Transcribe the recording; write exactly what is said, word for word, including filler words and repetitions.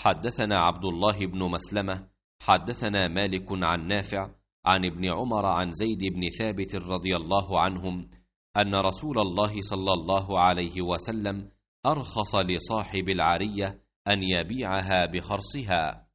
حدثنا عبد الله بن مسلمة حدثنا مالك عن نافع عن ابن عمر عن زيد بن ثابت رضي الله عنهم أن رسول الله صلى الله عليه وسلم أرخص لصاحب العرية أن يبيعها بخرصها،